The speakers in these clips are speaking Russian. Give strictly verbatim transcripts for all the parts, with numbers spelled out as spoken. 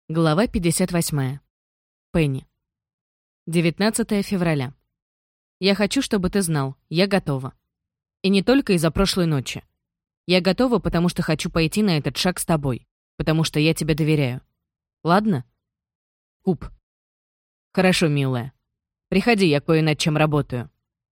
Глава пятьдесят восьмая. Пенни. девятнадцатое февраля. Я хочу, чтобы ты знал, я готова. И не только из-за прошлой ночи. Я готова, потому что хочу пойти на этот шаг с тобой, потому что я тебе доверяю. Ладно? Куб. Хорошо, милая. Приходи, я кое над чем работаю.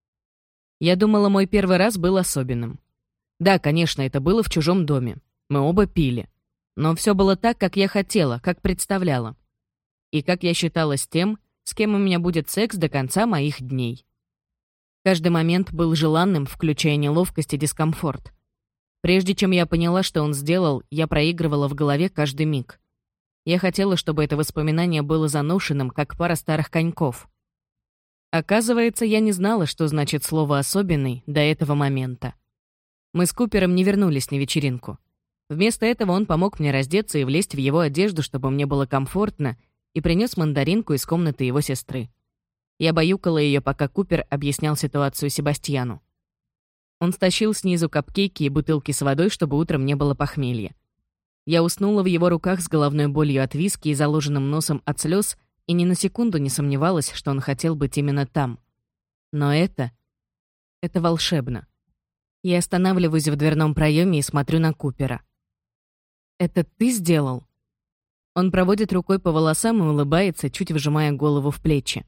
Я думала, мой первый раз был особенным. Да, конечно, это было в чужом доме. Мы оба пили. Но все было так, как я хотела, как представляла. И как я считала с тем, с кем у меня будет секс до конца моих дней. Каждый момент был желанным, включая неловкость и дискомфорт. Прежде чем я поняла, что он сделал, я проигрывала в голове каждый миг. Я хотела, чтобы это воспоминание было заношенным, как пара старых коньков. Оказывается, я не знала, что значит слово «особенный» до этого момента. Мы с Купером не вернулись на вечеринку. Вместо этого он помог мне раздеться и влезть в его одежду, чтобы мне было комфортно, и принес мандаринку из комнаты его сестры. Я баюкала ее, пока Купер объяснял ситуацию Себастьяну. Он стащил снизу капкейки и бутылки с водой, чтобы утром не было похмелья. Я уснула в его руках с головной болью от виски и заложенным носом от слез, и ни на секунду не сомневалась, что он хотел быть именно там. Но это... это волшебно. Я останавливаюсь в дверном проеме и смотрю на Купера. «Это ты сделал?» Он проводит рукой по волосам и улыбается, чуть вжимая голову в плечи.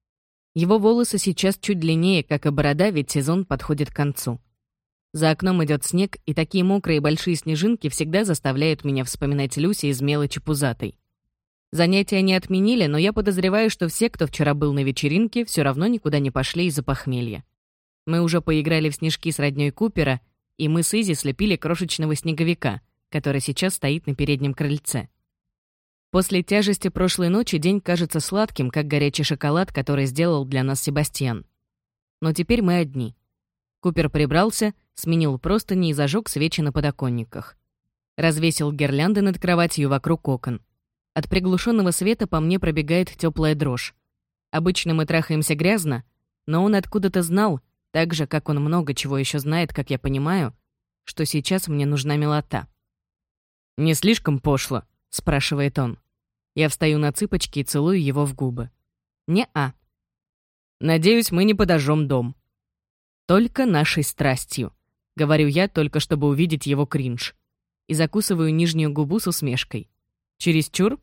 Его волосы сейчас чуть длиннее, как и борода, ведь сезон подходит к концу. За окном идет снег, и такие мокрые большие снежинки всегда заставляют меня вспоминать Люси из «Мелочи пузатой». Занятия не отменили, но я подозреваю, что все, кто вчера был на вечеринке, все равно никуда не пошли из-за похмелья. Мы уже поиграли в снежки с роднёй Купера, и мы с Изи слепили крошечного снеговика, который сейчас стоит на переднем крыльце. После тяжести прошлой ночи день кажется сладким, как горячий шоколад, который сделал для нас Себастьян. Но теперь мы одни. Купер прибрался, сменил простыни и зажег свечи на подоконниках. Развесил гирлянды над кроватью вокруг окон. От приглушенного света по мне пробегает теплая дрожь. Обычно мы трахаемся грязно, но он откуда-то знал, так же, как он много чего еще знает, как я понимаю, что сейчас мне нужна милота. «Не слишком пошло?» — спрашивает он. Я встаю на цыпочки и целую его в губы. «Не-а». «Надеюсь, мы не подожжем дом». «Только нашей страстью», — говорю я, только чтобы увидеть его кринж. И закусываю нижнюю губу с усмешкой. «Чересчур?»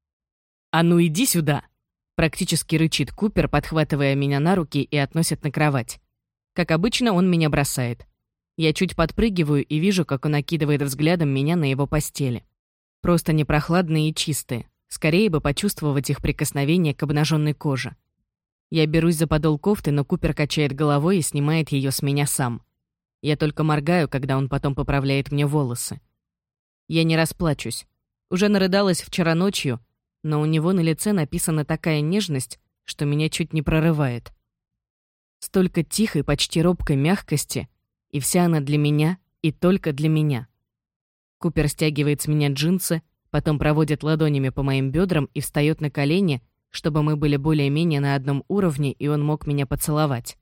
«А ну иди сюда!» — практически рычит Купер, подхватывая меня на руки и относит на кровать. Как обычно, он меня бросает. Я чуть подпрыгиваю и вижу, как он окидывает взглядом меня на его постели. Просто непрохладные и чистые. Скорее бы почувствовать их прикосновение к обнаженной коже. Я берусь за подол кофты, но Купер качает головой и снимает ее с меня сам. Я только моргаю, когда он потом поправляет мне волосы. Я не расплачусь. Уже нарыдалась вчера ночью, но у него на лице написана такая нежность, что меня чуть не прорывает. Столько тихой, почти робкой мягкости, и вся она для меня и только для меня. Купер стягивает с меня джинсы, потом проводит ладонями по моим бедрам и встает на колени, чтобы мы были более-менее на одном уровне, и он мог меня поцеловать.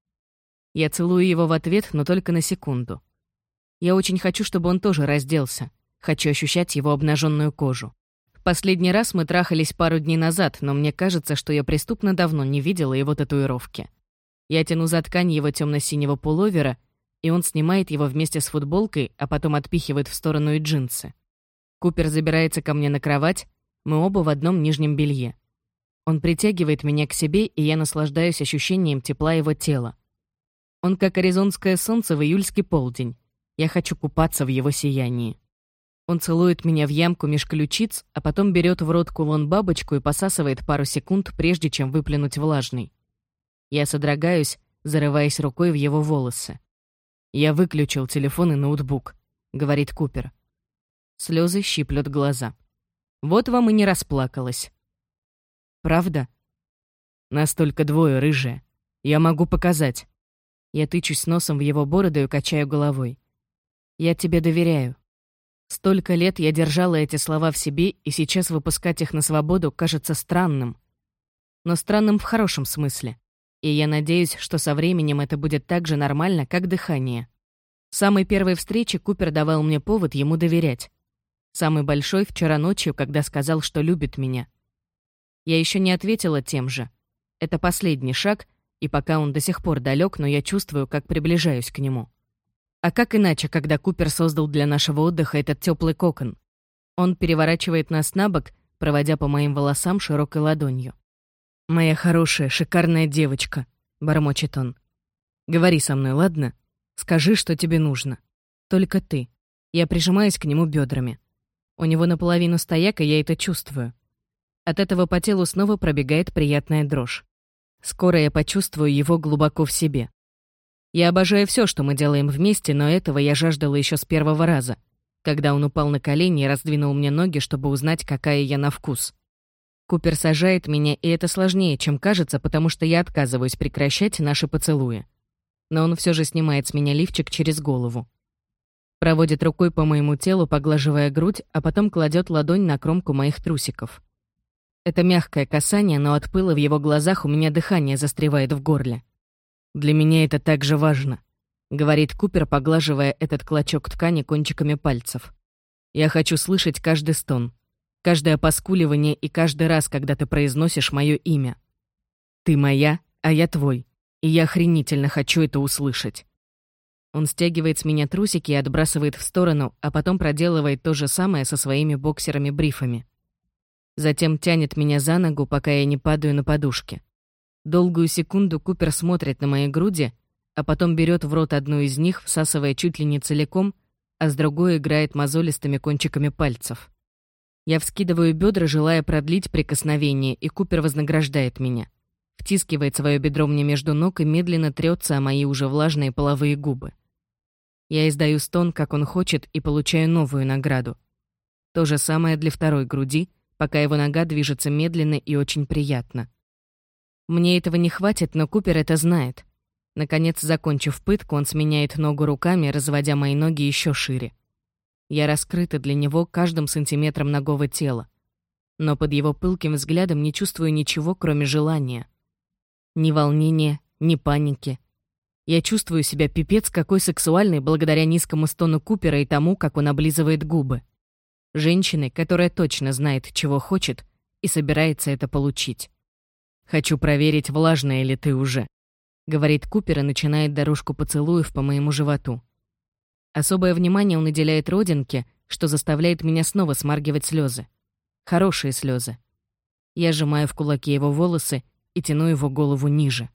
Я целую его в ответ, но только на секунду. Я очень хочу, чтобы он тоже разделся. Хочу ощущать его обнаженную кожу. В последний раз мы трахались пару дней назад, но мне кажется, что я преступно давно не видела его татуировки. Я тяну за ткань его темно-синего пуловера, и он снимает его вместе с футболкой, а потом отпихивает в сторону и джинсы. Купер забирается ко мне на кровать, мы оба в одном нижнем белье. Он притягивает меня к себе, и я наслаждаюсь ощущением тепла его тела. Он как аризонское солнце в июльский полдень. Я хочу купаться в его сиянии. Он целует меня в ямку меж ключиц, а потом берет в рот кулон-бабочку и посасывает пару секунд, прежде чем выплюнуть влажный. Я содрогаюсь, зарываясь рукой в его волосы. «Я выключил телефон и ноутбук», — говорит Купер. Слезы щиплют глаза. Вот вам и не расплакалась. «Правда?» «Нас только двое, рыжая. Я могу показать». Я тычусь носом в его бороду и качаю головой. «Я тебе доверяю». Столько лет я держала эти слова в себе, и сейчас выпускать их на свободу кажется странным. Но странным в хорошем смысле. И я надеюсь, что со временем это будет так же нормально, как дыхание. С самой первой встречи Купер давал мне повод ему доверять. Самый большой вчера ночью, когда сказал, что любит меня. Я еще не ответила тем же. Это последний шаг, и пока он до сих пор далек, но я чувствую, как приближаюсь к нему. А как иначе, когда Купер создал для нашего отдыха этот теплый кокон? Он переворачивает нас на бок, проводя по моим волосам широкой ладонью. «Моя хорошая, шикарная девочка», — бормочет он. «Говори со мной, ладно? Скажи, что тебе нужно. Только ты». Я прижимаюсь к нему бедрами. У него наполовину стояк, и я это чувствую. От этого по телу снова пробегает приятная дрожь. Скоро я почувствую его глубоко в себе. Я обожаю все, что мы делаем вместе, но этого я жаждала еще с первого раза, когда он упал на колени и раздвинул мне ноги, чтобы узнать, какая я на вкус. Купер сажает меня, и это сложнее, чем кажется, потому что я отказываюсь прекращать наши поцелуи. Но он все же снимает с меня лифчик через голову. Проводит рукой по моему телу, поглаживая грудь, а потом кладет ладонь на кромку моих трусиков. Это мягкое касание, но от пыла в его глазах у меня дыхание застревает в горле. «Для меня это так же важно», — говорит Купер, поглаживая этот клочок ткани кончиками пальцев. «Я хочу слышать каждый стон, каждое поскуливание и каждый раз, когда ты произносишь мое имя. Ты моя, а я твой, и я охренительно хочу это услышать». Он стягивает с меня трусики и отбрасывает в сторону, а потом проделывает то же самое со своими боксерами-брифами. Затем тянет меня за ногу, пока я не падаю на подушке. Долгую секунду Купер смотрит на мои груди, а потом берет в рот одну из них, всасывая чуть ли не целиком, а с другой играет мозолистыми кончиками пальцев. Я вскидываю бедра, желая продлить прикосновение, и Купер вознаграждает меня. Втискивает свое бедро мне между ног и медленно трется о мои уже влажные половые губы. Я издаю стон, как он хочет, и получаю новую награду. То же самое для второй груди, пока его нога движется медленно и очень приятно. Мне этого не хватит, но Купер это знает. Наконец, закончив пытку, он сменяет ногу руками, разводя мои ноги еще шире. Я раскрыта для него каждым сантиметром нагого тела. Но под его пылким взглядом не чувствую ничего, кроме желания. Ни волнения, ни паники. Я чувствую себя пипец какой сексуальной благодаря низкому стону Купера и тому, как он облизывает губы. Женщины, которая точно знает, чего хочет, и собирается это получить. «Хочу проверить, влажная ли ты уже», — говорит Купер и начинает дорожку поцелуев по моему животу. Особое внимание он уделяет родинке, что заставляет меня снова смаргивать слезы. Хорошие слезы. Я сжимаю в кулаки его волосы и тяну его голову ниже.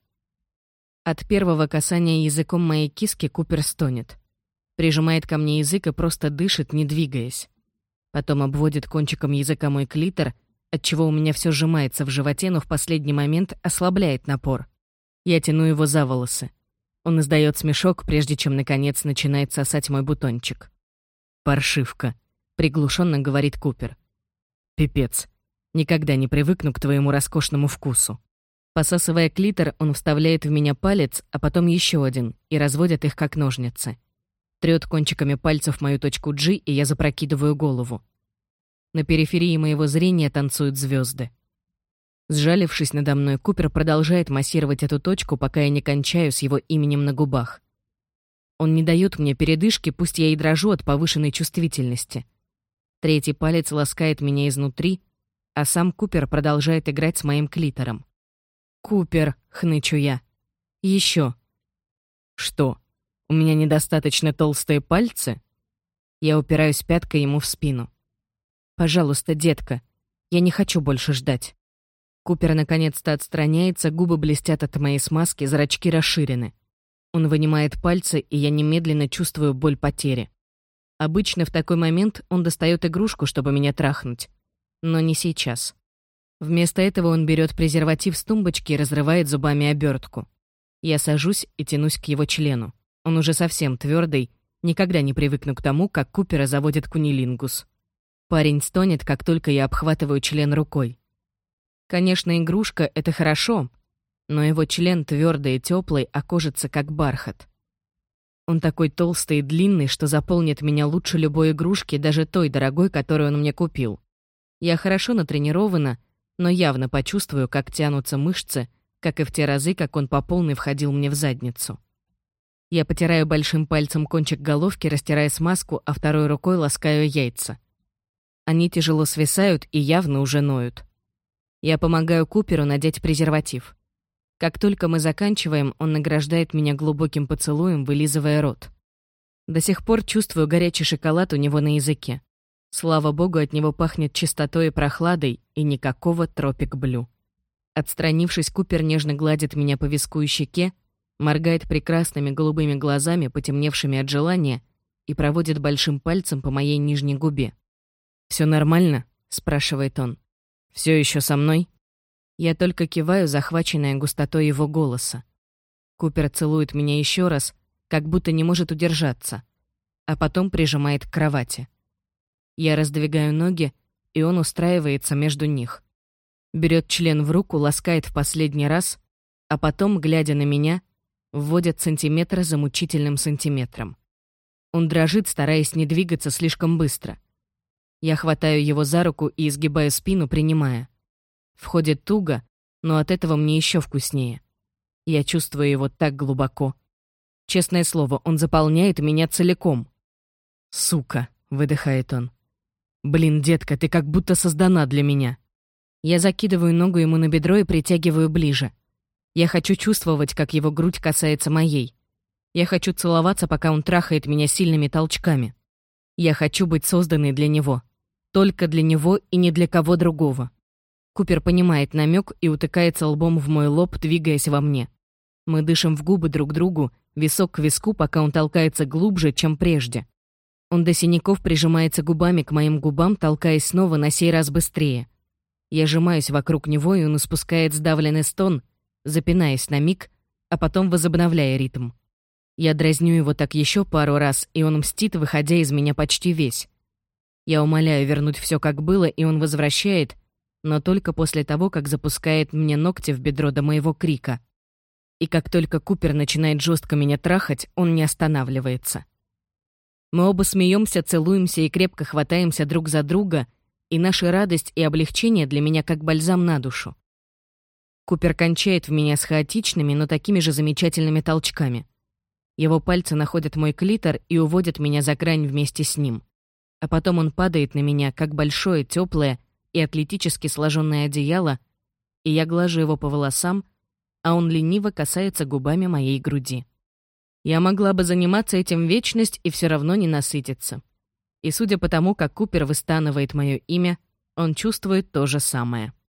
От первого касания языком моей киски Купер стонет. Прижимает ко мне язык и просто дышит, не двигаясь. Потом обводит кончиком языка мой клитор, отчего у меня все сжимается в животе, но в последний момент ослабляет напор. Я тяну его за волосы. Он издает смешок, прежде чем, наконец, начинает сосать мой бутончик. «Паршивка», — приглушенно говорит Купер. «Пипец. Никогда не привыкну к твоему роскошному вкусу». Посасывая клитор, он вставляет в меня палец, а потом еще один, и разводит их как ножницы. Трёт кончиками пальцев мою точку G, и я запрокидываю голову. На периферии моего зрения танцуют звезды. Сжалившись надо мной, Купер продолжает массировать эту точку, пока я не кончаю с его именем на губах. Он не дает мне передышки, пусть я и дрожу от повышенной чувствительности. Третий палец ласкает меня изнутри, а сам Купер продолжает играть с моим клитором. «Купер», — хнычу я. «Еще». «Что? У меня недостаточно толстые пальцы?» Я упираюсь пяткой ему в спину. «Пожалуйста, детка, я не хочу больше ждать». Купер наконец-то отстраняется, губы блестят от моей смазки, зрачки расширены. Он вынимает пальцы, и я немедленно чувствую боль потери. Обычно в такой момент он достает игрушку, чтобы меня трахнуть. Но не сейчас. Вместо этого он берет презерватив с тумбочки и разрывает зубами обертку. Я сажусь и тянусь к его члену. Он уже совсем твердый, никогда не привыкну к тому, как Купера заводит кунилингус. Парень стонет, как только я обхватываю член рукой. Конечно, игрушка — это хорошо, но его член твердый и теплый, а кожица как бархат. Он такой толстый и длинный, что заполнит меня лучше любой игрушки, даже той дорогой, которую он мне купил. Я хорошо натренирована, но явно почувствую, как тянутся мышцы, как и в те разы, как он по полной входил мне в задницу. Я потираю большим пальцем кончик головки, растирая смазку, а второй рукой ласкаю яйца. Они тяжело свисают и явно уже ноют. Я помогаю Куперу надеть презерватив. Как только мы заканчиваем, он награждает меня глубоким поцелуем, вылизывая рот. До сих пор чувствую горячий шоколад у него на языке. Слава богу, от него пахнет чистотой и прохладой, и никакого Тропик Блю. Отстранившись, Купер нежно гладит меня по виску и щеке, моргает прекрасными голубыми глазами, потемневшими от желания, и проводит большим пальцем по моей нижней губе. «Все нормально?» — спрашивает он. «Все еще со мной?» Я только киваю, захваченная густотой его голоса. Купер целует меня еще раз, как будто не может удержаться, а потом прижимает к кровати. Я раздвигаю ноги, и он устраивается между них. Берет член в руку, ласкает в последний раз, а потом, глядя на меня, вводит сантиметр за мучительным сантиметром. Он дрожит, стараясь не двигаться слишком быстро. Я хватаю его за руку и изгибаю спину, принимая. Входит туго, но от этого мне еще вкуснее. Я чувствую его так глубоко. Честное слово, он заполняет меня целиком. «Сука!» — выдыхает он. «Блин, детка, ты как будто создана для меня». Я закидываю ногу ему на бедро и притягиваю ближе. Я хочу чувствовать, как его грудь касается моей. Я хочу целоваться, пока он трахает меня сильными толчками. Я хочу быть созданной для него. Только для него и не для кого другого. Купер понимает намек и утыкается лбом в мой лоб, двигаясь во мне. Мы дышим в губы друг другу, висок к виску, пока он толкается глубже, чем прежде. Он до синяков прижимается губами к моим губам, толкаясь снова, на сей раз быстрее. Я сжимаюсь вокруг него, и он испускает сдавленный стон, запинаясь на миг, а потом возобновляя ритм. Я дразню его так еще пару раз, и он мстит, выходя из меня почти весь. Я умоляю вернуть все как было, и он возвращает, но только после того, как запускает мне ногти в бедро до моего крика. И как только Купер начинает жестко меня трахать, он не останавливается. Мы оба смеемся, целуемся и крепко хватаемся друг за друга, и наша радость и облегчение для меня как бальзам на душу. Купер кончает в меня с хаотичными, но такими же замечательными толчками. Его пальцы находят мой клитор и уводят меня за грань вместе с ним. А потом он падает на меня, как большое, теплое и атлетически сложенное одеяло, и я глажу его по волосам, а он лениво касается губами моей груди. Я могла бы заниматься этим вечность и все равно не насытиться. И судя по тому, как Купер выстанывает мое имя, он чувствует то же самое.